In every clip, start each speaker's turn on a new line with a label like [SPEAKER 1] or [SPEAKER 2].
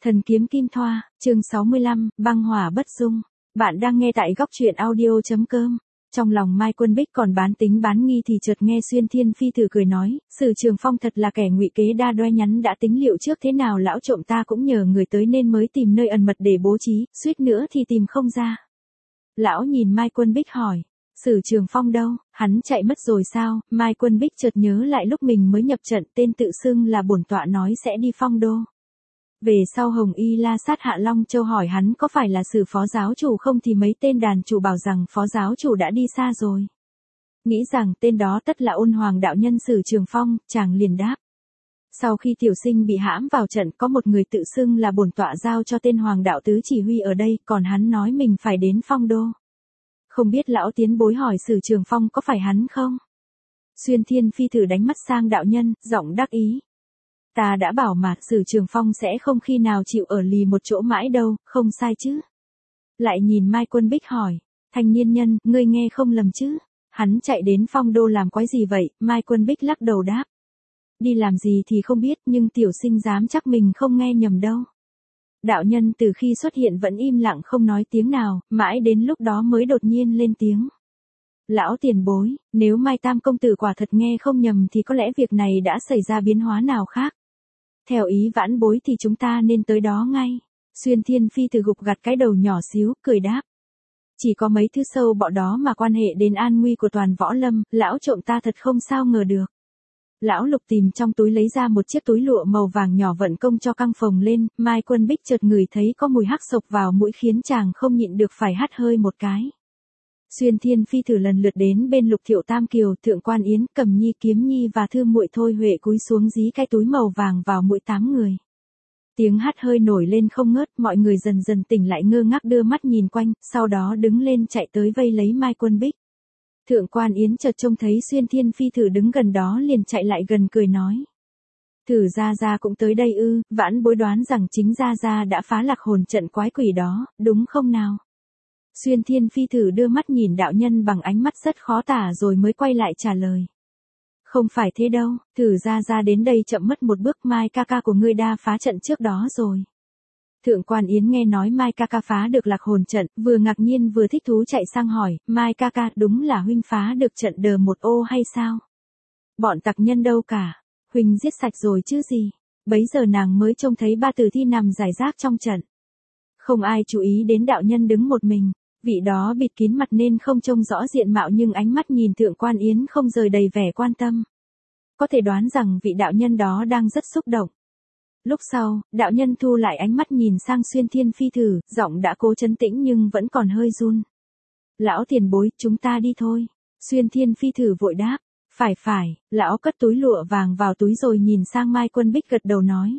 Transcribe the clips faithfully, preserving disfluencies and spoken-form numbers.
[SPEAKER 1] Thần kiếm kim thoa, chương sáu mươi lăm, băng hỏa bất dung. Bạn đang nghe tại góc truyện audio.com. Trong lòng Mai Quân Bích còn bán tính bán nghi thì chợt nghe Xuyên Thiên Phi Tử cười nói, Sử Trường Phong thật là kẻ ngụy kế đa đoan, nhắn đã tính liệu trước thế nào lão trộm ta cũng nhờ người tới nên mới tìm nơi ẩn mật để bố trí, suýt nữa thì tìm không ra. Lão nhìn Mai Quân Bích hỏi, Sử Trường Phong đâu, hắn chạy mất rồi sao? Mai Quân Bích chợt nhớ lại lúc mình mới nhập trận, tên tự xưng là bổn tọa nói sẽ đi Phong Đô. Về sau Hồng Y La sát Hạ Long Châu hỏi hắn có phải là Sử phó giáo chủ không thì mấy tên đàn chủ bảo rằng phó giáo chủ đã đi xa rồi. Nghĩ rằng tên đó tất là Ôn Hoàng đạo nhân Sử Trường Phong, chàng liền đáp. Sau khi tiểu sinh bị hãm vào trận có một người tự xưng là bổn tọa giao cho tên Hoàng đạo tứ chỉ huy ở đây, còn hắn nói mình phải đến Phong Đô. Không biết lão tiến bối hỏi Sử Trường Phong có phải hắn không? Xuyên Thiên Phi Tử đánh mắt sang đạo nhân, giọng đắc ý. Ta đã bảo mà, Sử Trường Phong sẽ không khi nào chịu ở lì một chỗ mãi đâu, không sai chứ. Lại nhìn Mai Quân Bích hỏi, thanh niên nhân, ngươi nghe không lầm chứ? Hắn chạy đến Phong Đô làm quái gì vậy? Mai Quân Bích lắc đầu đáp. Đi làm gì thì không biết, nhưng tiểu sinh dám chắc mình không nghe nhầm đâu. Đạo nhân từ khi xuất hiện vẫn im lặng không nói tiếng nào, mãi đến lúc đó mới đột nhiên lên tiếng. Lão tiền bối, nếu Mai Tam công tử quả thật nghe không nhầm thì có lẽ việc này đã xảy ra biến hóa nào khác. Theo ý vãn bối thì chúng ta nên tới đó ngay. Xuyên Thiên Phi Tử gục gặt cái đầu nhỏ xíu, cười đáp. Chỉ có mấy thứ sâu bọ đó mà quan hệ đến an nguy của toàn võ lâm, lão trộm ta thật không sao ngờ được. Lão lục tìm trong túi lấy ra một chiếc túi lụa màu vàng nhỏ vận công cho căng phồng lên, Mai Quân Bích chợt ngửi thấy có mùi hắc sộc vào mũi khiến chàng không nhịn được phải hắt hơi một cái. Xuyên Thiên Phi Tử lần lượt đến bên Lục Thiệu Tam Kiều, Thượng Quan Yến, Cầm Nhi, Kiếm Nhi và Thư Muội Thôi Huệ cúi xuống dí cái túi màu vàng vào mũi tám người. Tiếng hắt hơi nổi lên không ngớt, mọi người dần dần tỉnh lại ngơ ngác đưa mắt nhìn quanh, sau đó đứng lên chạy tới vây lấy Mai Quân Bích. Thượng Quan Yến chợt trông thấy Xuyên Thiên Phi Tử đứng gần đó liền chạy lại gần cười nói. Thử gia gia cũng tới đây ư? Vãn bối đoán rằng chính gia gia đã phá lạc hồn trận quái quỷ đó, đúng không nào? Xuyên Thiên Phi Tử đưa mắt nhìn đạo nhân bằng ánh mắt rất khó tả rồi mới quay lại trả lời. Không phải thế đâu, Thử gia gia đến đây chậm mất một bước, Mai ca ca của ngươi đa phá trận trước đó rồi. Thượng Quan Yến nghe nói Mai ca ca phá được lạc hồn trận, vừa ngạc nhiên vừa thích thú chạy sang hỏi, Mai ca ca đúng là huynh phá được trận đờ một ô hay sao? Bọn tặc nhân đâu cả, huynh giết sạch rồi chứ gì? Bấy giờ nàng mới trông thấy ba tử thi nằm rải rác trong trận. Không ai chú ý đến đạo nhân đứng một mình, vị đó bịt kín mặt nên không trông rõ diện mạo nhưng ánh mắt nhìn Thượng Quan Yến không rời đầy vẻ quan tâm. Có thể đoán rằng vị đạo nhân đó đang rất xúc động. Lúc sau, đạo nhân thu lại ánh mắt nhìn sang Xuyên Thiên Phi Tử, giọng đã cố trấn tĩnh nhưng vẫn còn hơi run. Lão tiền bối, chúng ta đi thôi. Xuyên Thiên Phi Tử vội đáp. Phải phải, lão cất túi lụa vàng vào túi rồi nhìn sang Mai Quân Bích gật đầu nói.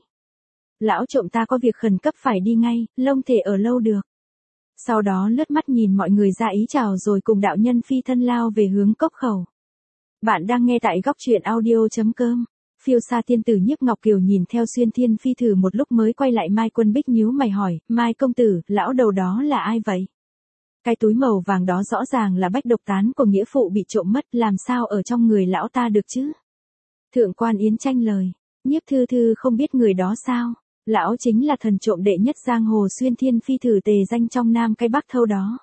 [SPEAKER 1] Lão trộm ta có việc khẩn cấp phải đi ngay, lông thể ở lâu được. Sau đó lướt mắt nhìn mọi người ra ý chào rồi cùng đạo nhân phi thân lao về hướng cốc khẩu. Bạn đang nghe tại góc truyện audio.com. Phiêu Sa tiên tử Nhiếp Ngọc Kiều nhìn theo Xuyên Thiên Phi Tử một lúc mới quay lại Mai Quân Bích nhíu mày hỏi, Mai công tử, lão đầu đó là ai vậy? Cái túi màu vàng đó rõ ràng là bách độc tán của nghĩa phụ bị trộm mất, làm sao ở trong người lão ta được chứ? Thượng Quan Yến tranh lời, Nhiếp thư thư không biết người đó sao? Lão chính là thần trộm đệ nhất giang hồ Xuyên Thiên Phi Tử tề danh trong Nam cái Bắc Thâu đó.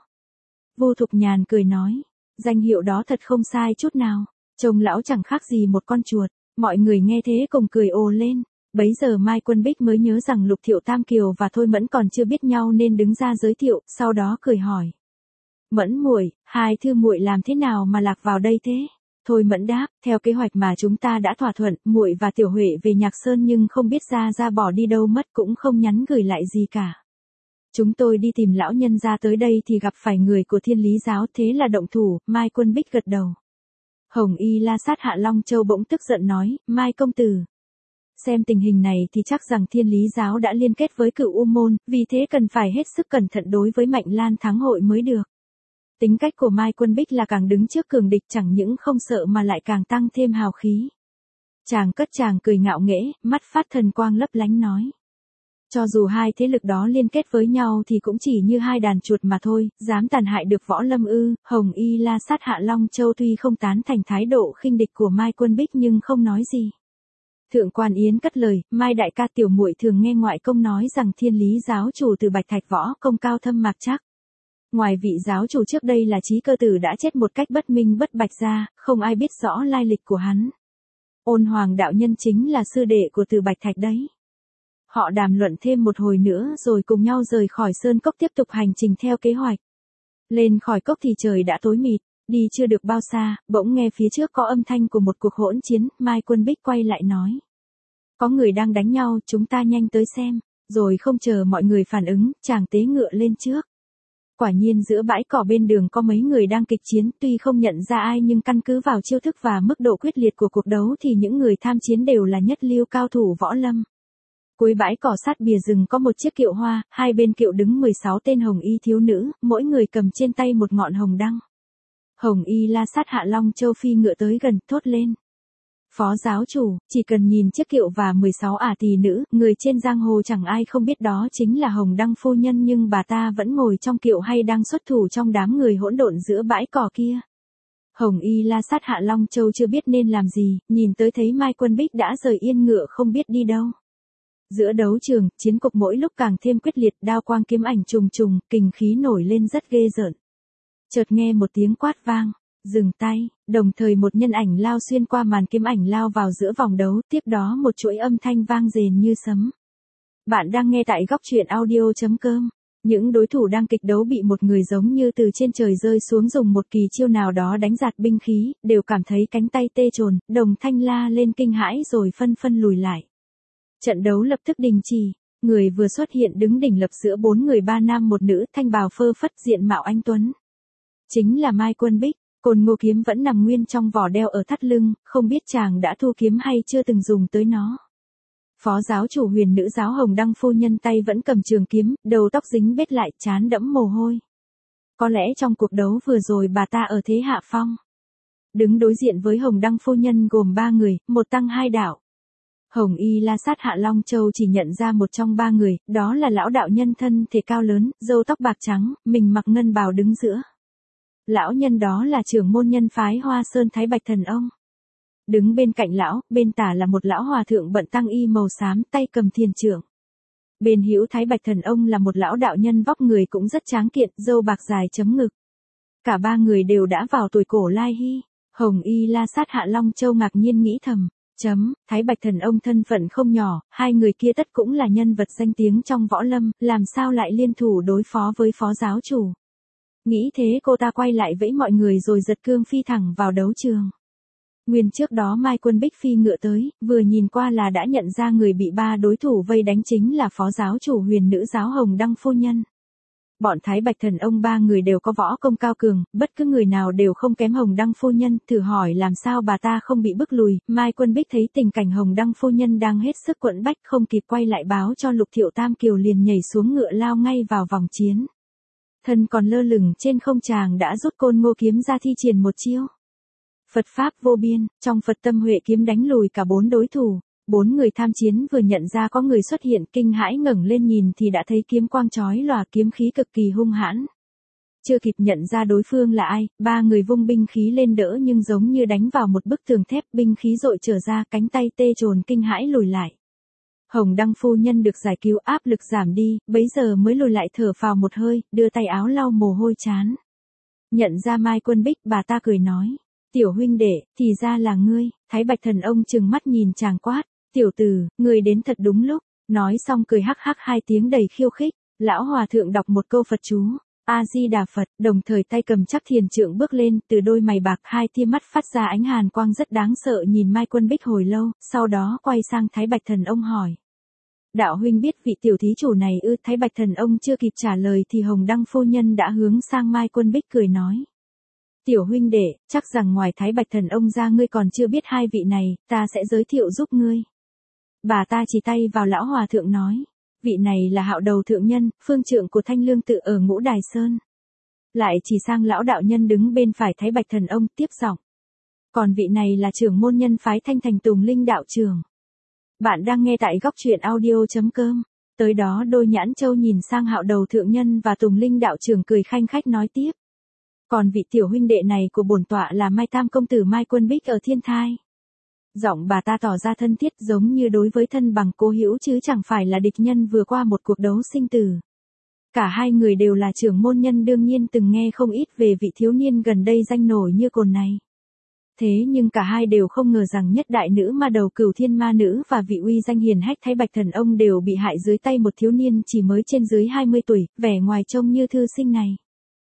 [SPEAKER 1] Vô Thục Nhàn cười nói, danh hiệu đó thật không sai chút nào, trông lão chẳng khác gì một con chuột. Mọi người nghe thế cùng cười ồ lên. Bấy giờ Mai Quân Bích mới nhớ rằng Lục Thiệu Tam Kiều và Thôi Mẫn còn chưa biết nhau nên đứng ra giới thiệu, sau đó cười hỏi. Mẫn muội, hai thư muội làm thế nào mà lạc vào đây thế? Thôi Mẫn đáp, theo kế hoạch mà chúng ta đã thỏa thuận, muội và Tiểu Huệ về Nhạc Sơn nhưng không biết ra ra bỏ đi đâu mất cũng không nhắn gửi lại gì cả. Chúng tôi đi tìm lão nhân ra tới đây thì gặp phải người của Thiên Lý giáo, thế là động thủ. Mai Quân Bích gật đầu. Hồng Y La sát Hạ Long Châu bỗng tức giận nói, Mai công tử. Xem tình hình này thì chắc rằng Thiên Lý giáo đã liên kết với Cửu U môn, vì thế cần phải hết sức cẩn thận đối với Mạnh Lan Thắng hội mới được. Tính cách của Mai Quân Bích là càng đứng trước cường địch chẳng những không sợ mà lại càng tăng thêm hào khí. Chàng cất chàng cười ngạo nghễ, mắt phát thần quang lấp lánh nói. Cho dù hai thế lực đó liên kết với nhau thì cũng chỉ như hai đàn chuột mà thôi, dám tàn hại được võ lâm ư? Hồng Y La sát Hạ Long Châu tuy không tán thành thái độ khinh địch của Mai Quân Bích nhưng không nói gì. Thượng quan Yến cất lời, Mai đại ca, tiểu muội thường nghe ngoại công nói rằng thiên lý giáo chủ từ Bạch Thạch võ công cao thâm mạc chắc. Ngoài vị giáo chủ trước đây là Trí Cơ Tử đã chết một cách bất minh bất bạch ra, không ai biết rõ lai lịch của hắn. Ôn Hoàng đạo nhân chính là sư đệ của Từ Bạch Thạch đấy. Họ đàm luận thêm một hồi nữa rồi cùng nhau rời khỏi sơn cốc tiếp tục hành trình theo kế hoạch. Lên khỏi cốc thì trời đã tối mịt, đi chưa được bao xa, bỗng nghe phía trước có âm thanh của một cuộc hỗn chiến, Mai Quân Bích quay lại nói. Có người đang đánh nhau, chúng ta nhanh tới xem, rồi không chờ mọi người phản ứng, chàng tế ngựa lên trước. Quả nhiên giữa bãi cỏ bên đường có mấy người đang kịch chiến, tuy không nhận ra ai nhưng căn cứ vào chiêu thức và mức độ quyết liệt của cuộc đấu thì những người tham chiến đều là nhất lưu cao thủ võ lâm. Cuối bãi cỏ sát bìa rừng có một chiếc kiệu hoa, hai bên kiệu đứng mười sáu tên hồng y thiếu nữ, mỗi người cầm trên tay một ngọn hồng đăng. Hồng y La Sát Hạ Long Châu phi ngựa tới gần, thốt lên. Phó giáo chủ, chỉ cần nhìn chiếc kiệu và mười sáu ả tỳ nữ, người trên giang hồ chẳng ai không biết đó chính là Hồng Đăng phu nhân, nhưng bà ta vẫn ngồi trong kiệu hay đang xuất thủ trong đám người hỗn độn giữa bãi cỏ kia. Hồng y La Sát Hạ Long Châu chưa biết nên làm gì, nhìn tới thấy Mai Quân Bích đã rời yên ngựa không biết đi đâu. Giữa đấu trường, chiến cục mỗi lúc càng thêm quyết liệt, đao quang kiếm ảnh trùng trùng, kình khí nổi lên rất ghê rợn. Chợt nghe một tiếng quát vang, dừng tay, đồng thời một nhân ảnh lao xuyên qua màn kiếm ảnh lao vào giữa vòng đấu, tiếp đó một chuỗi âm thanh vang rền như sấm. Bạn đang nghe tại góc truyện audio chấm com. Những đối thủ đang kịch đấu bị một người giống như từ trên trời rơi xuống dùng một kỳ chiêu nào đó đánh giạt binh khí, đều cảm thấy cánh tay tê trồn, đồng thanh la lên kinh hãi rồi phân phân lùi lại. Trận đấu lập tức đình chỉ, người vừa xuất hiện đứng đỉnh lập giữa bốn người ba nam một nữ, thanh bào phơ phất, diện mạo anh tuấn. Chính là Mai Quân Bích. Côn Ngô kiếm vẫn nằm nguyên trong vỏ đeo ở thắt lưng, không biết chàng đã thu kiếm hay chưa từng dùng tới nó. Phó giáo chủ huyền nữ giáo Hồng Đăng phu nhân tay vẫn cầm trường kiếm, đầu tóc dính bết lại, trán đẫm mồ hôi. Có lẽ trong cuộc đấu vừa rồi bà ta ở thế hạ phong. Đứng đối diện với Hồng Đăng phu nhân gồm ba người, một tăng hai đạo. Hồng y La Sát Hạ Long Châu chỉ nhận ra một trong ba người, đó là lão đạo nhân thân thể cao lớn, râu tóc bạc trắng, mình mặc ngân bào đứng giữa. Lão nhân đó là trưởng môn nhân phái Hoa Sơn Thái Bạch Thần Ông. Đứng bên cạnh lão, bên tả là một lão hòa thượng bận tăng y màu xám, tay cầm thiền trượng. Bên hữu Thái Bạch Thần Ông là một lão đạo nhân vóc người cũng rất tráng kiện, râu bạc dài chấm ngực. Cả ba người đều đã vào tuổi cổ lai hy. Hồng y La Sát Hạ Long Châu ngạc nhiên nghĩ thầm, chấm, Thái Bạch Thần Ông thân phận không nhỏ, hai người kia tất cũng là nhân vật danh tiếng trong võ lâm, làm sao lại liên thủ đối phó với phó giáo chủ. Nghĩ thế cô ta quay lại vẫy mọi người rồi giật cương phi thẳng vào đấu trường. Nguyên trước đó Mai Quân Bích phi ngựa tới, vừa nhìn qua là đã nhận ra người bị ba đối thủ vây đánh chính là phó giáo chủ huyền nữ giáo Hồng Đăng phu nhân. Bọn Thái Bạch Thần Ông ba người đều có võ công cao cường, bất cứ người nào đều không kém Hồng Đăng phu nhân, thử hỏi làm sao bà ta không bị bức lùi. Mai Quân Bích thấy tình cảnh Hồng Đăng phu nhân đang hết sức quẫn bách, không kịp quay lại báo cho Lục Thiệu Tam Kiều liền nhảy xuống ngựa lao ngay vào vòng chiến. Thân còn lơ lửng trên không, chàng đã rút Côn Ngô kiếm ra thi triển một chiêu. Phật pháp vô biên, trong Phật tâm huệ kiếm đánh lùi cả bốn đối thủ. Bốn người tham chiến vừa nhận ra có người xuất hiện, kinh hãi ngẩng lên nhìn thì đã thấy kiếm quang chói lòa, kiếm khí cực kỳ hung hãn. Chưa kịp nhận ra đối phương là ai, ba người vung binh khí lên đỡ nhưng giống như đánh vào một bức tường thép, binh khí dội trở ra, cánh tay tê trồn kinh hãi lùi lại. Hồng Đăng phu nhân được giải cứu, áp lực giảm đi, bấy giờ mới lùi lại thở phào một hơi, đưa tay áo lau mồ hôi chán. Nhận ra Mai Quân Bích, bà ta cười nói, tiểu huynh đệ, thì ra là ngươi. Thái Bạch Thần Ông trừng mắt nhìn chàng quát, tiểu tử, ngươi đến thật đúng lúc. Nói xong cười hắc hắc hai tiếng đầy khiêu khích. Lão hòa thượng đọc một câu Phật chú, A Di Đà Phật, đồng thời tay cầm chắc thiền trượng bước lên, từ đôi mày bạc hai tia mắt phát ra ánh hàn quang rất đáng sợ, nhìn Mai Quân Bích hồi lâu, sau đó quay sang Thái Bạch Thần Ông hỏi, đạo huynh biết vị tiểu thí chủ này ư? Thái Bạch Thần Ông chưa kịp trả lời thì Hồng Đăng phu nhân đã hướng sang Mai Quân Bích cười nói, tiểu huynh đệ, chắc rằng ngoài Thái Bạch Thần Ông ra ngươi còn chưa biết hai vị này, ta sẽ giới thiệu giúp ngươi. Bà ta chỉ tay vào lão hòa thượng nói, vị này là Hạo Đầu thượng nhân, phương trượng của Thanh Lương tự ở Ngũ Đài Sơn. Lại chỉ sang lão đạo nhân đứng bên phải Thái Bạch Thần Ông, tiếp giọng, còn vị này là trưởng môn nhân phái Thanh Thành Tùng Linh đạo trưởng. Bạn đang nghe tại góc truyện audio chấm com. Tới đó đôi nhãn châu nhìn sang Hạo Đầu thượng nhân và Tùng Linh đạo trưởng cười khanh khách nói tiếp, còn vị tiểu huynh đệ này của bổn tọa là Mai Tam công tử Mai Quân Bích ở Thiên Thai. Giọng bà ta tỏ ra thân thiết giống như đối với thân bằng cố hữu chứ chẳng phải là địch nhân vừa qua một cuộc đấu sinh tử. Cả hai người đều là trưởng môn nhân đương nhiên từng nghe không ít về vị thiếu niên gần đây danh nổi như cồn này. Thế nhưng cả hai đều không ngờ rằng nhất đại nữ ma đầu Cửu Thiên Ma Nữ và vị uy danh hiền hách Thái Bạch Thần Ông đều bị hại dưới tay một thiếu niên chỉ mới trên dưới hai mươi tuổi, vẻ ngoài trông như thư sinh này.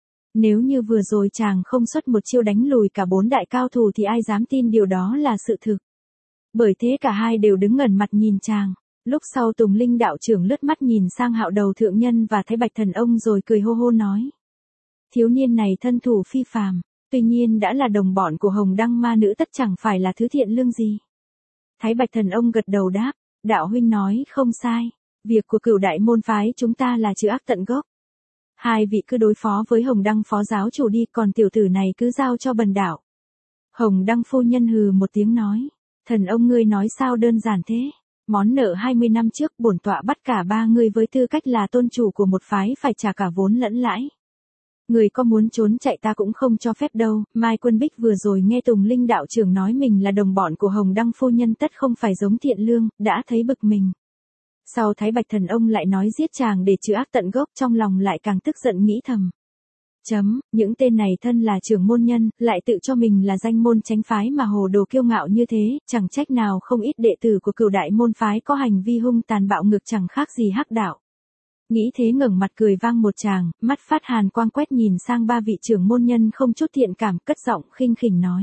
[SPEAKER 1] Nếu như vừa rồi chàng không xuất một chiêu đánh lùi cả bốn đại cao thủ thì ai dám tin điều đó là sự thực. Bởi thế cả hai đều đứng ngẩn mặt nhìn chàng. Lúc sau Tùng Linh đạo trưởng lướt mắt nhìn sang Hạo Đầu thượng nhân và Thái Bạch Thần Ông rồi cười hô hô nói. Thiếu niên này thân thủ phi phàm, tuy nhiên đã là đồng bọn của Hồng Đăng Ma Nữ tất chẳng phải là thứ thiện lương gì. Thái Bạch Thần Ông gật đầu đáp, đạo huynh nói không sai, việc của Cửu đại môn phái chúng ta là trừ ác tận gốc. Hai vị cứ đối phó với Hồng Đăng phó giáo chủ đi, còn tiểu tử này cứ giao cho bần đạo. Hồng Đăng phu nhân hừ một tiếng nói, Thần Ông ngươi nói sao đơn giản thế? Món nợ hai mươi năm trước bổn tọa bắt cả ba người với tư cách là tôn chủ của một phái phải trả cả vốn lẫn lãi. Người có muốn trốn chạy ta cũng không cho phép đâu. Mai Quân Bích vừa rồi nghe Tùng Linh đạo trưởng nói mình là đồng bọn của Hồng Đăng phu nhân tất không phải giống thiện lương, đã thấy bực mình. Sau Thái Bạch Thần Ông lại nói giết chàng để trừ ác tận gốc, trong lòng lại càng tức giận nghĩ thầm. Chấm, những tên này thân là trưởng môn nhân, lại tự cho mình là danh môn chánh phái mà hồ đồ kiêu ngạo như thế, chẳng trách nào không ít đệ tử của Cửu đại môn phái có hành vi hung tàn bạo ngược chẳng khác gì hắc đạo. Nghĩ thế ngẩng mặt cười vang một tràng, mắt phát hàn quang quét nhìn sang ba vị trưởng môn nhân không chút thiện cảm, cất giọng khinh khỉnh nói.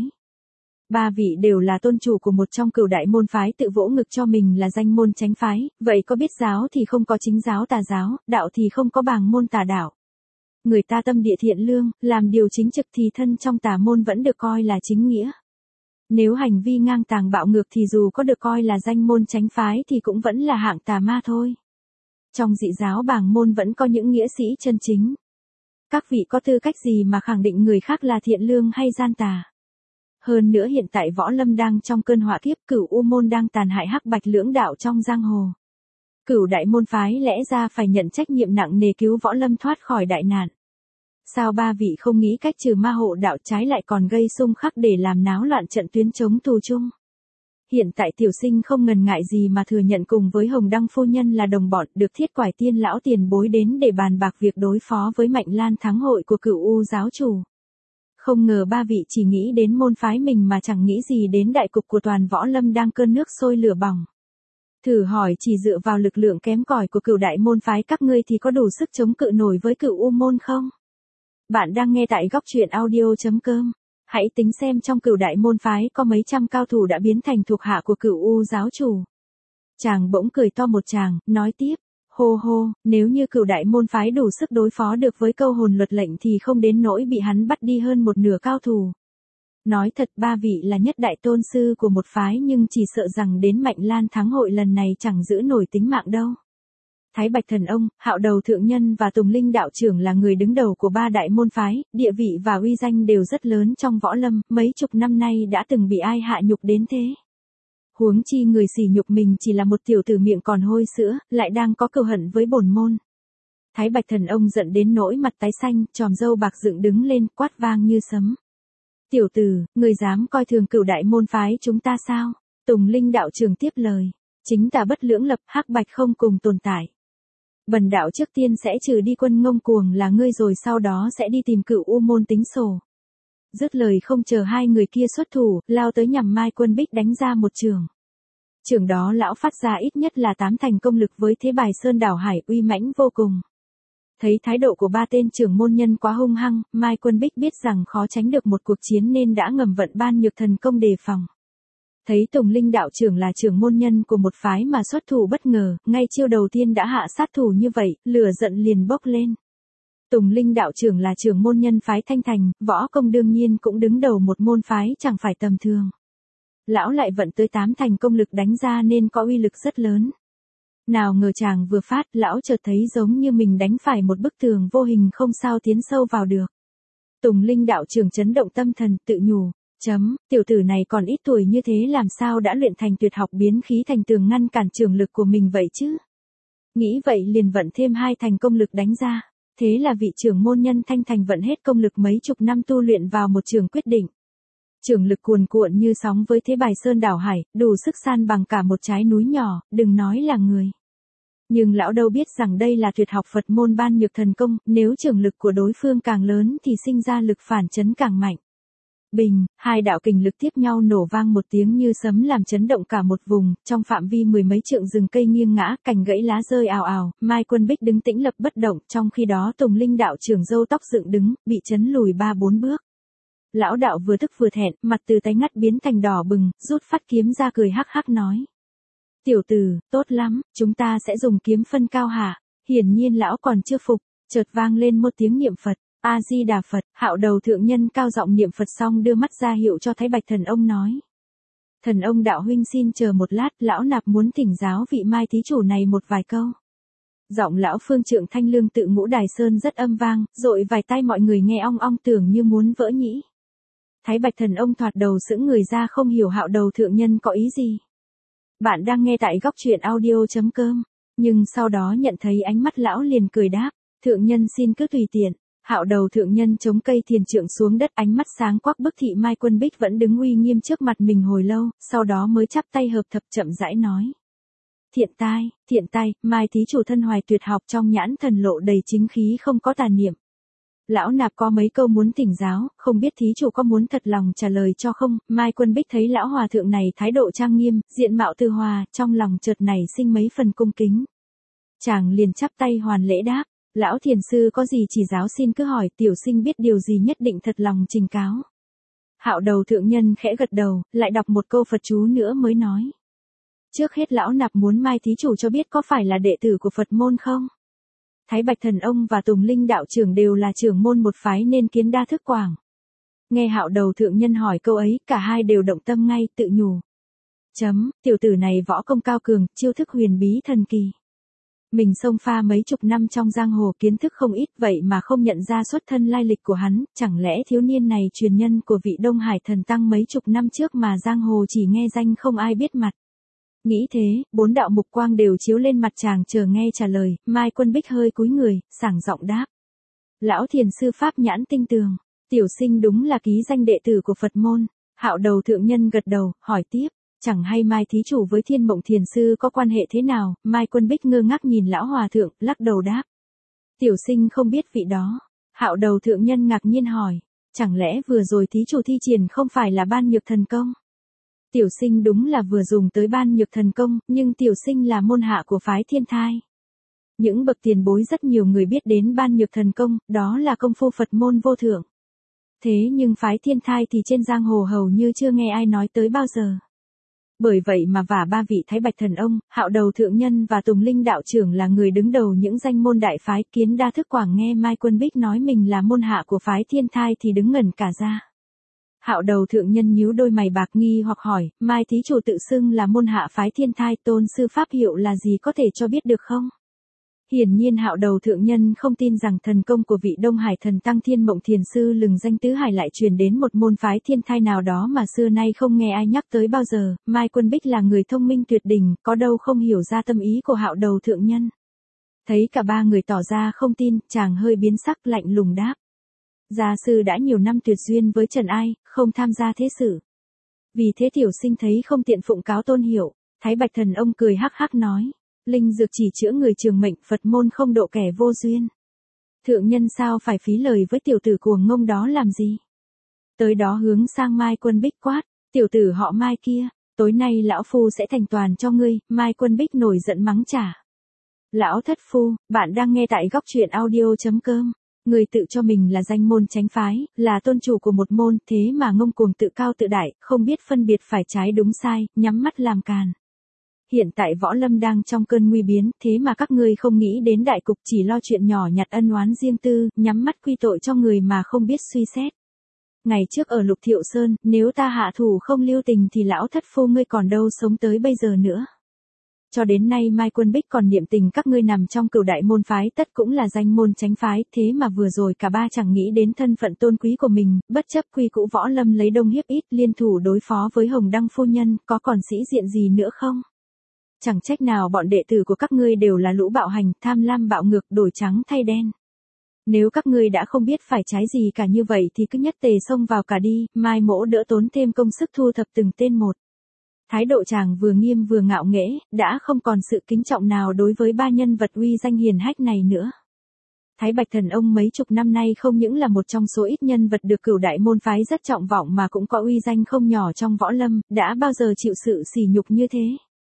[SPEAKER 1] Ba vị đều là tôn chủ của một trong Cửu đại môn phái tự vỗ ngực cho mình là danh môn chánh phái, vậy có biết giáo thì không có chính giáo tà giáo, đạo thì không có bàng môn tà đạo. Người ta tâm địa thiện lương, làm điều chính trực thì thân trong tà môn vẫn được coi là chính nghĩa. Nếu hành vi ngang tàng bạo ngược thì dù có được coi là danh môn chánh phái thì cũng vẫn là hạng tà ma thôi. Trong dị giáo bàng môn vẫn có những nghĩa sĩ chân chính. Các vị có tư cách gì mà khẳng định người khác là thiện lương hay gian tà? Hơn nữa hiện tại võ lâm đang trong cơn họa kiếp, Cửu U môn đang tàn hại hắc bạch lưỡng đạo trong giang hồ. Cửu đại môn phái lẽ ra phải nhận trách nhiệm nặng nề cứu võ lâm thoát khỏi đại nạn. Sao ba vị không nghĩ cách trừ ma hộ đạo, trái lại còn gây xung khắc để làm náo loạn trận tuyến chống tù chung? Hiện tại tiểu sinh không ngần ngại gì mà thừa nhận cùng với Hồng Đăng phu nhân là đồng bọn, được Thiết Quải Tiên lão tiền bối đến để bàn bạc việc đối phó với Mạnh Lan thắng hội của Cửu U giáo chủ. Không ngờ ba vị chỉ nghĩ đến môn phái mình mà chẳng nghĩ gì đến đại cục của toàn võ lâm đang cơn nước sôi lửa bỏng. Thử hỏi chỉ dựa vào lực lượng kém cỏi của Cửu đại môn phái các ngươi thì có đủ sức chống cự nổi với Cửu U môn không? Bạn đang nghe tại góc truyện audio chấm com. Hãy tính xem trong Cửu đại môn phái có mấy trăm cao thủ đã biến thành thuộc hạ của Cửu U giáo chủ. Chàng bỗng cười to một tràng, nói tiếp, hô hô, nếu như Cửu đại môn phái đủ sức đối phó được với câu hồn luật lệnh thì không đến nỗi bị hắn bắt đi hơn một nửa cao thủ. Nói thật ba vị là nhất đại tôn sư của một phái nhưng chỉ sợ rằng đến Mạnh Lan thắng hội lần này chẳng giữ nổi tính mạng đâu. Thái Bạch Thần Ông, Hạo Đầu thượng nhân và Tùng Linh đạo trưởng là người đứng đầu của ba đại môn phái, địa vị và uy danh đều rất lớn trong võ lâm, mấy chục năm nay đã từng bị ai hạ nhục đến thế. Huống chi người sỉ nhục mình chỉ là một tiểu tử miệng còn hôi sữa, lại đang có cừu hận với bổn môn. Thái Bạch Thần Ông giận đến nỗi mặt tái xanh, tròm râu bạc dựng đứng lên, quát vang như sấm. Tiểu tử, người dám coi thường Cửu đại môn phái chúng ta sao? Tùng Linh đạo trưởng tiếp lời, chính tà bất lưỡng lập, hắc bạch không cùng tồn tại. Bần đạo trước tiên sẽ trừ đi quân ngông cuồng là ngươi rồi sau đó sẽ đi tìm Cửu U môn tính sổ. Dứt lời không chờ hai người kia xuất thủ, lao tới nhằm Mai Quân Bích đánh ra một trường. Trường đó lão phát ra ít nhất là tám thành công lực với thế bài sơn đảo hải uy mãnh vô cùng. Thấy thái độ của ba tên trưởng môn nhân quá hung hăng, Mai Quân Bích biết rằng khó tránh được một cuộc chiến nên đã ngầm vận ban nhược thần công đề phòng. Thấy Tùng Linh đạo trưởng là trưởng môn nhân của một phái mà xuất thủ bất ngờ, ngay chiêu đầu tiên đã hạ sát thủ như vậy, lửa giận liền bốc lên. Tùng Linh đạo trưởng là trưởng môn nhân phái Thanh Thành, võ công đương nhiên cũng đứng đầu một môn phái chẳng phải tầm thường. Lão lại vận tới tám thành công lực đánh ra nên có uy lực rất lớn. Nào ngờ chàng vừa phát, lão chợt thấy giống như mình đánh phải một bức tường vô hình không sao tiến sâu vào được. Tùng Linh đạo trưởng chấn động tâm thần, tự nhủ, chấm, tiểu tử này còn ít tuổi như thế làm sao đã luyện thành tuyệt học biến khí thành tường ngăn cản trường lực của mình vậy chứ? Nghĩ vậy liền vận thêm hai thành công lực đánh ra. Thế là vị trưởng môn nhân Thanh Thành vận hết công lực mấy chục năm tu luyện vào một trường quyết định. Trưởng lực cuồn cuộn như sóng với thế bài sơn đảo hải, đủ sức san bằng cả một trái núi nhỏ, đừng nói là người. Nhưng lão đâu biết rằng đây là tuyệt học Phật môn ban nhược thần công, nếu trưởng lực của đối phương càng lớn thì sinh ra lực phản chấn càng mạnh. Bình, hai đạo kình lực tiếp nhau nổ vang một tiếng như sấm làm chấn động cả một vùng, trong phạm vi mười mấy trượng rừng cây nghiêng ngã, cành gãy lá rơi ào ào, Mai Quân Bích đứng tĩnh lập bất động, trong khi đó Tùng Linh đạo trưởng râu tóc dựng đứng, bị chấn lùi ba bốn bước. Lão đạo vừa tức vừa thẹn, mặt từ tái ngắt biến thành đỏ bừng, rút phát kiếm ra cười hắc hắc nói. Tiểu tử, tốt lắm, chúng ta sẽ dùng kiếm phân cao hạ. Hiển nhiên lão còn chưa phục, chợt vang lên một tiếng niệm Phật. A-di-đà Phật, Hạo Đầu thượng nhân cao giọng niệm Phật xong đưa mắt ra hiệu cho Thái Bạch Thần Ông nói. Thần ông đạo huynh xin chờ một lát, lão nạp muốn thỉnh giáo vị Mai thí chủ này một vài câu. Giọng lão phương trượng thanh lương tự ngũ đài sơn rất âm vang, dội vài tai mọi người nghe ong ong tưởng như muốn vỡ nhĩ. Thái Bạch Thần Ông thoạt đầu sững người ra không hiểu Hạo Đầu thượng nhân có ý gì. Bạn đang nghe tại góc truyện audio chấm com, nhưng sau đó nhận thấy ánh mắt lão liền cười đáp, thượng nhân xin cứ tùy tiện. Hạo Đầu thượng nhân chống cây thiền trượng xuống đất, ánh mắt sáng quắc bức thị Mai Quân Bích vẫn đứng uy nghiêm trước mặt mình hồi lâu, sau đó mới chắp tay hợp thập chậm rãi nói. Thiện tai, thiện tai, Mai thí chủ thân hoài tuyệt học trong nhãn thần lộ đầy chính khí không có tà niệm. Lão nạp có mấy câu muốn thỉnh giáo, không biết thí chủ có muốn thật lòng trả lời cho không? Mai Quân Bích thấy lão hòa thượng này thái độ trang nghiêm, diện mạo từ hòa, trong lòng chợt nảy sinh mấy phần cung kính. Chàng liền chắp tay hoàn lễ đáp. Lão thiền sư có gì chỉ giáo xin cứ hỏi, tiểu sinh biết điều gì nhất định thật lòng trình cáo. Hạo Đầu thượng nhân khẽ gật đầu, lại đọc một câu Phật chú nữa mới nói. Trước hết lão nạp muốn Mai thí chủ cho biết có phải là đệ tử của Phật môn không? Thái Bạch Thần Ông và Tùng Linh đạo trưởng đều là trưởng môn một phái nên kiến đa thức quảng. Nghe Hạo Đầu thượng nhân hỏi câu ấy, cả hai đều động tâm ngay, tự nhủ. Chấm, tiểu tử này võ công cao cường, chiêu thức huyền bí thần kỳ. Mình xông pha mấy chục năm trong giang hồ, kiến thức không ít, vậy mà không nhận ra xuất thân lai lịch của hắn, chẳng lẽ thiếu niên này truyền nhân của vị Đông Hải thần tăng mấy chục năm trước mà giang hồ chỉ nghe danh không ai biết mặt. Nghĩ thế, bốn đạo mục quang đều chiếu lên mặt chàng chờ nghe trả lời. Mai Quân Bích hơi cúi người, sảng giọng đáp. Lão thiền sư pháp nhãn tinh tường, tiểu sinh đúng là ký danh đệ tử của Phật môn. Hạo Đầu thượng nhân gật đầu, hỏi tiếp. Chẳng hay Mai thí chủ với Thiên Mộng thiền sư có quan hệ thế nào? Mai Quân Bích ngơ ngác nhìn lão hòa thượng, lắc đầu đáp. Tiểu sinh không biết vị đó. Hạo Đầu thượng nhân ngạc nhiên hỏi. Chẳng lẽ vừa rồi thí chủ thi triển không phải là ban nhược thần công? Tiểu sinh đúng là vừa dùng tới ban nhược thần công, nhưng tiểu sinh là môn hạ của phái Thiên Thai. Những bậc tiền bối rất nhiều người biết đến ban nhược thần công, đó là công phu Phật môn vô thượng. Thế nhưng phái Thiên Thai thì trên giang hồ hầu như chưa nghe ai nói tới bao giờ. Bởi vậy mà vả ba vị Thái Bạch Thần Ông, Hạo Đầu thượng nhân và Tùng Linh đạo trưởng là người đứng đầu những danh môn đại phái, kiến đa thức quảng nghe Mai Quân Bích nói mình là môn hạ của phái Thiên Thai thì đứng ngẩn cả ra. Hạo Đầu thượng nhân nhíu đôi mày bạc nghi hoặc hỏi, Mai thí chủ tự xưng là môn hạ phái Thiên Thai, tôn sư pháp hiệu là gì có thể cho biết được không? Hiển nhiên Hạo Đầu thượng nhân không tin rằng thần công của vị Đông Hải thần tăng Thiên Mộng thiền sư lừng danh tứ hải lại truyền đến một môn phái Thiên Thai nào đó mà xưa nay không nghe ai nhắc tới bao giờ. Mai Quân Bích là người thông minh tuyệt đỉnh, có đâu không hiểu ra tâm ý của Hạo Đầu thượng nhân. Thấy cả ba người tỏ ra không tin, chàng hơi biến sắc, lạnh lùng đáp. Gia sư đã nhiều năm tuyệt duyên với trần ai, không tham gia thế sự. Vì thế tiểu sinh thấy không tiện phụng cáo tôn hiệu. Thái Bạch Thần Ông cười hắc hắc nói. Linh dược chỉ chữa người trường mệnh, Phật môn không độ kẻ vô duyên. Thượng nhân sao phải phí lời với tiểu tử cuồng ngông đó làm gì? Tới đó hướng sang Mai Quân Bích quát, tiểu tử họ Mai kia, tối nay lão phu sẽ thành toàn cho ngươi. Mai Quân Bích nổi giận mắng trả. Lão thất phu, bạn đang nghe tại góc truyện audio chấm com. Người tự cho mình là danh môn chánh phái, là tôn chủ của một môn, thế mà ngông cuồng tự cao tự đại, không biết phân biệt phải trái đúng sai, nhắm mắt làm càn. Hiện tại võ lâm đang trong cơn nguy biến, thế mà các ngươi không nghĩ đến đại cục, chỉ lo chuyện nhỏ nhặt ân oán riêng tư, nhắm mắt quy tội cho người mà không biết suy xét. Ngày trước ở Lục Thiệu Sơn, nếu ta hạ thủ không lưu tình thì lão thất phu ngươi còn đâu sống tới bây giờ nữa. Cho đến nay Mai Quân Bích còn niệm tình các ngươi nằm trong cửu đại môn phái tất cũng là danh môn chánh phái, thế mà vừa rồi cả ba chẳng nghĩ đến thân phận tôn quý của mình, bất chấp quy cũ võ lâm lấy đông hiếp ít, liên thủ đối phó với Hồng Đăng phu nhân, có còn sĩ diện gì nữa không? Chẳng trách nào bọn đệ tử của các ngươi đều là lũ bạo hành, tham lam bạo ngược, đổi trắng thay đen. Nếu các ngươi đã không biết phải trái gì cả như vậy thì cứ nhất tề xông vào cả đi, mai mỗ đỡ tốn thêm công sức thu thập từng tên một. Thái độ chàng vừa nghiêm vừa ngạo nghễ, đã không còn sự kính trọng nào đối với ba nhân vật uy danh hiền hách này nữa. Thái Bạch Thần Ông mấy chục năm nay không những là một trong số ít nhân vật được Cửu Đại môn phái rất trọng vọng mà cũng có uy danh không nhỏ trong võ lâm, đã bao giờ chịu sự sỉ nhục như thế.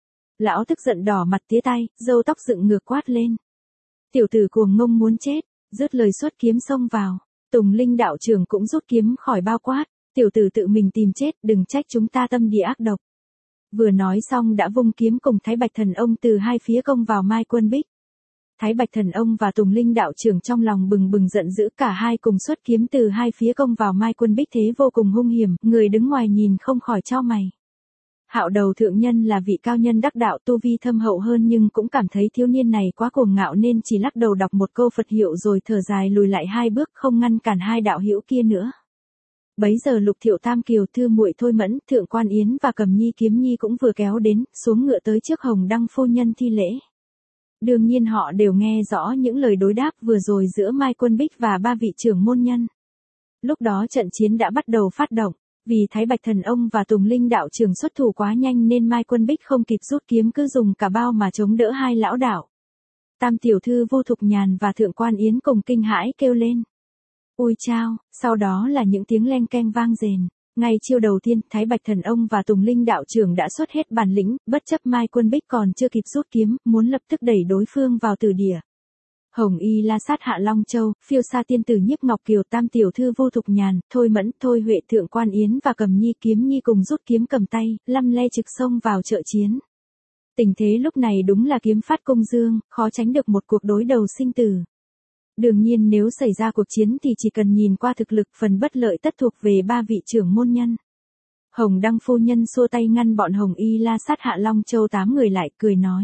[SPEAKER 1] Lão tức giận đỏ mặt tía tay, râu tóc dựng ngược quát lên. Tiểu tử cuồng ngông muốn chết, dứt lời xuất kiếm xông vào. Tùng Linh đạo trưởng cũng rút kiếm khỏi bao quát, tiểu tử tự mình tìm chết, đừng trách chúng ta tâm địa ác độc. Vừa nói xong đã vung kiếm cùng Thái Bạch Thần Ông từ hai phía công vào Mai Quân Bích. Thái Bạch Thần Ông và Tùng Linh đạo trưởng trong lòng bừng bừng giận dữ, cả hai cùng xuất kiếm từ hai phía công vào Mai Quân Bích thế vô cùng hung hiểm, người đứng ngoài nhìn không khỏi chau mày. Hạo Đầu thượng nhân là vị cao nhân đắc đạo tu vi thâm hậu hơn nhưng cũng cảm thấy thiếu niên này quá cuồng ngạo nên chỉ lắc đầu đọc một câu Phật hiệu rồi thở dài lùi lại hai bước không ngăn cản hai đạo hữu kia nữa. Bấy giờ Lục Thiệu Tam Kiều Thư Muội Thôi Mẫn, Thượng Quan Yến và Cầm Nhi Kiếm Nhi cũng vừa kéo đến, xuống ngựa tới trước Hồng Đăng phu nhân thi lễ. Đương nhiên họ đều nghe rõ những lời đối đáp vừa rồi giữa Mai Quân Bích và ba vị trưởng môn nhân. Lúc đó trận chiến đã bắt đầu phát động, vì Thái Bạch Thần Ông và Tùng Linh đạo trưởng xuất thủ quá nhanh nên Mai Quân Bích không kịp rút kiếm cứ dùng cả bao mà chống đỡ hai lão đạo. Tam tiểu thư Vô Thục Nhàn và Thượng Quan Yến cùng kinh hãi kêu lên. Ui chao, sau đó là những tiếng leng keng vang rền. Ngay chiêu đầu tiên, Thái Bạch Thần Ông và Tùng Linh đạo trưởng đã xuất hết bản lĩnh, bất chấp Mai Quân Bích còn chưa kịp rút kiếm, muốn lập tức đẩy đối phương vào tử địa. Hồng Y La Sát Hạ Long Châu, Phiêu Sa Tiên Tử Nhiếp Ngọc Kiều, Tam tiểu thư Vô Thục Nhàn, Thôi Mẫn, Thôi Huệ, Thượng Quan Yến và Cầm Nhi Kiếm Nhi cùng rút kiếm cầm tay, lăm le trực xông vào trợ chiến. Tình thế lúc này đúng là kiếm phát công dương, khó tránh được một cuộc đối đầu sinh tử. Đương nhiên nếu xảy ra cuộc chiến thì chỉ cần nhìn qua thực lực, phần bất lợi tất thuộc về ba vị trưởng môn nhân. Hồng Đăng phu nhân xua tay ngăn bọn Hồng Y La Sát Hạ Long Châu tám người lại, cười nói.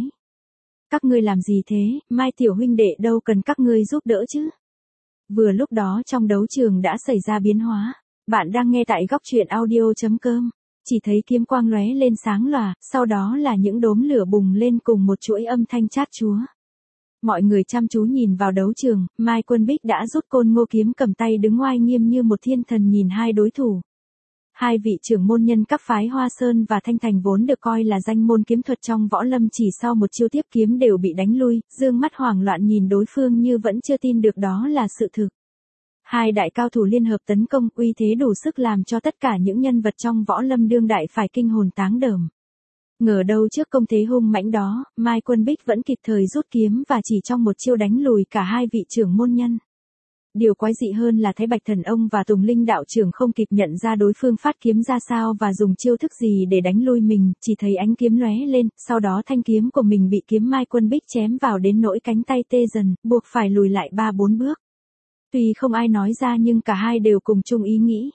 [SPEAKER 1] Các ngươi làm gì thế, Mai tiểu huynh đệ đâu cần các ngươi giúp đỡ chứ. Vừa lúc đó trong đấu trường đã xảy ra biến hóa. Bạn đang nghe tại góc truyện audio chấm com. Chỉ thấy kiếm quang lóe lên sáng lòa, sau đó là những đốm lửa bùng lên cùng một chuỗi âm thanh chát chúa. Mọi người chăm chú nhìn vào đấu trường, Mai Quân Bích đã rút côn ngô kiếm cầm tay đứng oai nghiêm như một thiên thần nhìn hai đối thủ. Hai vị trưởng môn nhân các phái Hoa Sơn và Thanh Thành vốn được coi là danh môn kiếm thuật trong võ lâm chỉ sau một chiêu tiếp kiếm đều bị đánh lui, dương mắt hoảng loạn nhìn đối phương như vẫn chưa tin được đó là sự thực. Hai đại cao thủ liên hợp tấn công, uy thế đủ sức làm cho tất cả những nhân vật trong võ lâm đương đại phải kinh hồn táng đờm. Ngờ đâu trước công thế hung mãnh đó, Mai Quân Bích vẫn kịp thời rút kiếm và chỉ trong một chiêu đánh lùi cả hai vị trưởng môn nhân. Điều quái dị hơn là Thái Bạch Thần Ông và Tùng Linh đạo trưởng không kịp nhận ra đối phương phát kiếm ra sao và dùng chiêu thức gì để đánh lui mình, chỉ thấy ánh kiếm lóe lên, sau đó thanh kiếm của mình bị kiếm Mai Quân Bích chém vào đến nỗi cánh tay tê dần, buộc phải lùi lại ba bốn bước. Tuy không ai nói ra nhưng cả hai đều cùng chung ý nghĩ.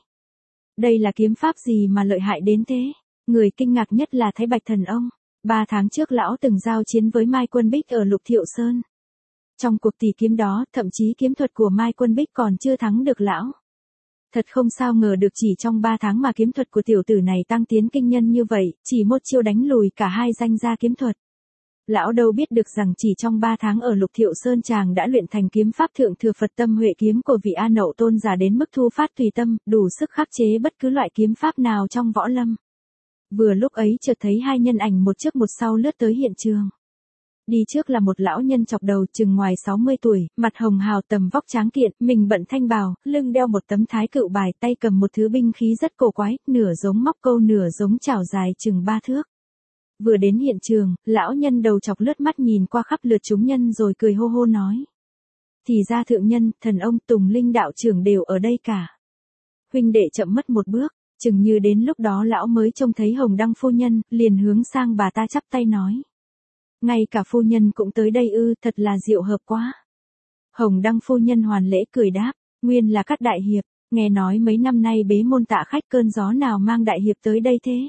[SPEAKER 1] Đây là kiếm pháp gì mà lợi hại đến thế? Người kinh ngạc nhất là Thái Bạch Thần Ông. Ba tháng trước lão từng giao chiến với Mai Quân Bích ở Lục Thiệu Sơn. Trong cuộc tỷ kiếm đó, thậm chí kiếm thuật của Mai Quân Bích còn chưa thắng được lão. Thật không sao ngờ được chỉ trong ba tháng mà kiếm thuật của tiểu tử này tăng tiến kinh nhân như vậy, chỉ một chiêu đánh lùi cả hai danh gia kiếm thuật. Lão đâu biết được rằng chỉ trong ba tháng ở Lục Thiệu Sơn chàng đã luyện thành kiếm pháp thượng thừa Phật tâm huệ kiếm của vị A Nậu tôn giả đến mức thu phát tùy tâm, đủ sức khắc chế bất cứ loại kiếm pháp nào trong võ lâm. Vừa lúc ấy chợt thấy hai nhân ảnh một trước một sau lướt tới hiện trường. Đi trước là một lão nhân chọc đầu chừng ngoài sáu mươi tuổi, mặt hồng hào tầm vóc tráng kiện, mình bận thanh bào, lưng đeo một tấm thái cựu bài, tay cầm một thứ binh khí rất cổ quái, nửa giống móc câu nửa giống chảo dài chừng ba thước. Vừa đến hiện trường, lão nhân đầu chọc lướt mắt nhìn qua khắp lượt chúng nhân rồi cười hô hô nói. Thì ra thượng nhân, thần ông, Tùng Linh đạo trưởng đều ở đây cả. Huynh đệ chậm mất một bước, chừng như đến lúc đó lão mới trông thấy Hồng Đăng phu nhân, liền hướng sang bà ta chắp tay nói. Ngay cả phu nhân cũng tới đây ư, thật là diệu hợp quá. Hồng Đăng phu nhân hoàn lễ cười đáp, nguyên là các đại hiệp, nghe nói mấy năm nay bế môn tạ khách cơn gió nào mang đại hiệp tới đây thế.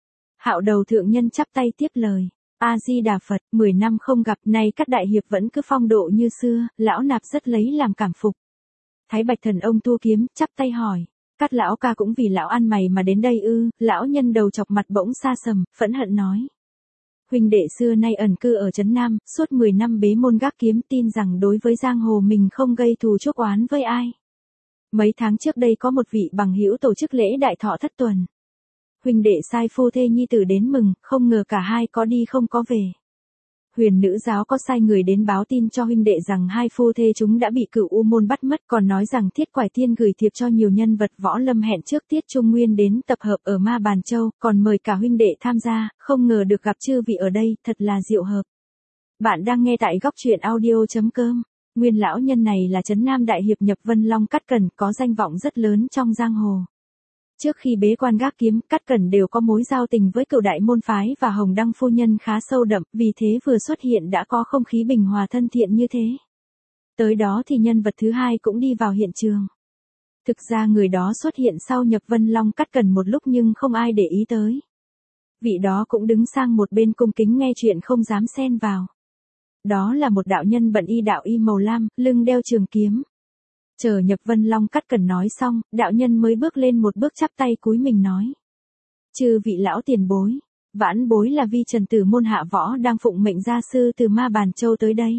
[SPEAKER 1] Hạo Đầu thượng nhân chắp tay tiếp lời, A Di Đà Phật, mười năm không gặp, nay các đại hiệp vẫn cứ phong độ như xưa, lão nạp rất lấy làm cảm phục. Thái Bạch Thần Ông tu kiếm, chắp tay hỏi, các lão ca cũng vì lão ăn mày mà đến đây ư? Lão nhân đầu chọc mặt bỗng xa sầm, phẫn hận nói. Huynh đệ xưa nay ẩn cư ở Trấn Nam, suốt mười năm bế môn gác kiếm, tin rằng đối với giang hồ mình không gây thù chuốc oán với ai. Mấy tháng trước đây có một vị bằng hữu tổ chức lễ đại thọ thất tuần. Huynh đệ sai phu thê nhi tử đến mừng, không ngờ cả hai có đi không có về. Huyền nữ giáo có sai người đến báo tin cho huynh đệ rằng hai phu thê chúng đã bị Cửu U môn bắt mất, còn nói rằng Thiết Quải Thiên gửi thiệp cho nhiều nhân vật võ lâm hẹn trước Tiết Trung Nguyên đến tập hợp ở Ma Bàn Châu, còn mời cả huynh đệ tham gia, không ngờ được gặp chư vị ở đây, thật là diệu hợp. Bạn đang nghe tại góc truyện audio chấm com. Nguyên lão nhân này là Trấn Nam đại hiệp Nhập Vân Long Cát Cẩn, có danh vọng rất lớn trong giang hồ. Trước khi bế quan gác kiếm, Cát Cẩn đều có mối giao tình với Cửu đại môn phái và Hồng Đăng phu nhân khá sâu đậm, vì thế vừa xuất hiện đã có không khí bình hòa thân thiện như thế. Tới đó thì nhân vật thứ hai cũng đi vào hiện trường. Thực ra người đó xuất hiện sau Nhập Vân Long Cát Cẩn một lúc nhưng không ai để ý tới. Vị đó cũng đứng sang một bên cung kính nghe chuyện không dám xen vào. Đó là một đạo nhân bận y đạo y màu lam, lưng đeo trường kiếm. Chờ Nhập Vân Long Cát Cẩn nói xong, đạo nhân mới bước lên một bước chắp tay cúi mình nói. Chư vị lão tiền bối, vãn bối là vi trần tử môn hạ võ đang phụng mệnh gia sư từ Ma Bàn Châu tới đây.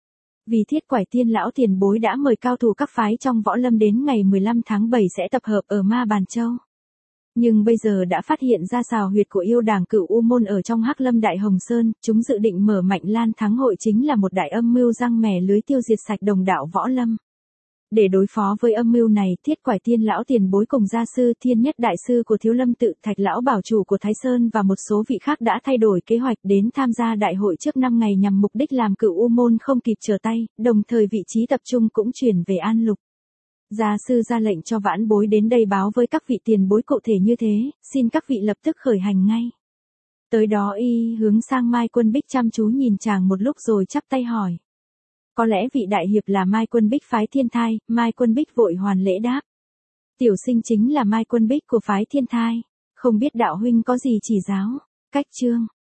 [SPEAKER 1] Vì Thiết Quải Thiên lão tiền bối đã mời cao thủ các phái trong võ lâm đến ngày mười lăm tháng bảy sẽ tập hợp ở Ma Bàn Châu. Nhưng bây giờ đã phát hiện ra sào huyệt của yêu đảng Cửu U môn ở trong Hắc Lâm Đại Hồng Sơn, chúng dự định mở Mạnh Lan thắng hội chính là một đại âm mưu răng mè lưới tiêu diệt sạch đồng đạo võ lâm. Để đối phó với âm mưu này, Thiết Quải Thiên lão tiền bối cùng gia sư Thiên Nhất đại sư của Thiếu Lâm tự, Thạch lão bảo chủ của Thái Sơn và một số vị khác đã thay đổi kế hoạch đến tham gia đại hội trước năm ngày nhằm mục đích làm Cửu U môn không kịp trở tay, đồng thời vị trí tập trung cũng chuyển về An Lục. Gia sư ra lệnh cho vãn bối đến đây báo với các vị tiền bối cụ thể như thế, xin các vị lập tức khởi hành ngay. Tới đó y hướng sang Mai Quân Bích chăm chú nhìn chàng một lúc rồi chắp tay hỏi. Có lẽ vị đại hiệp là Mai Quân Bích phái Thiên Thai, Mai Quân Bích vội hoàn lễ đáp. Tiểu sinh chính là Mai Quân Bích của phái Thiên Thai, không biết đạo huynh có gì chỉ giáo. Cách chương.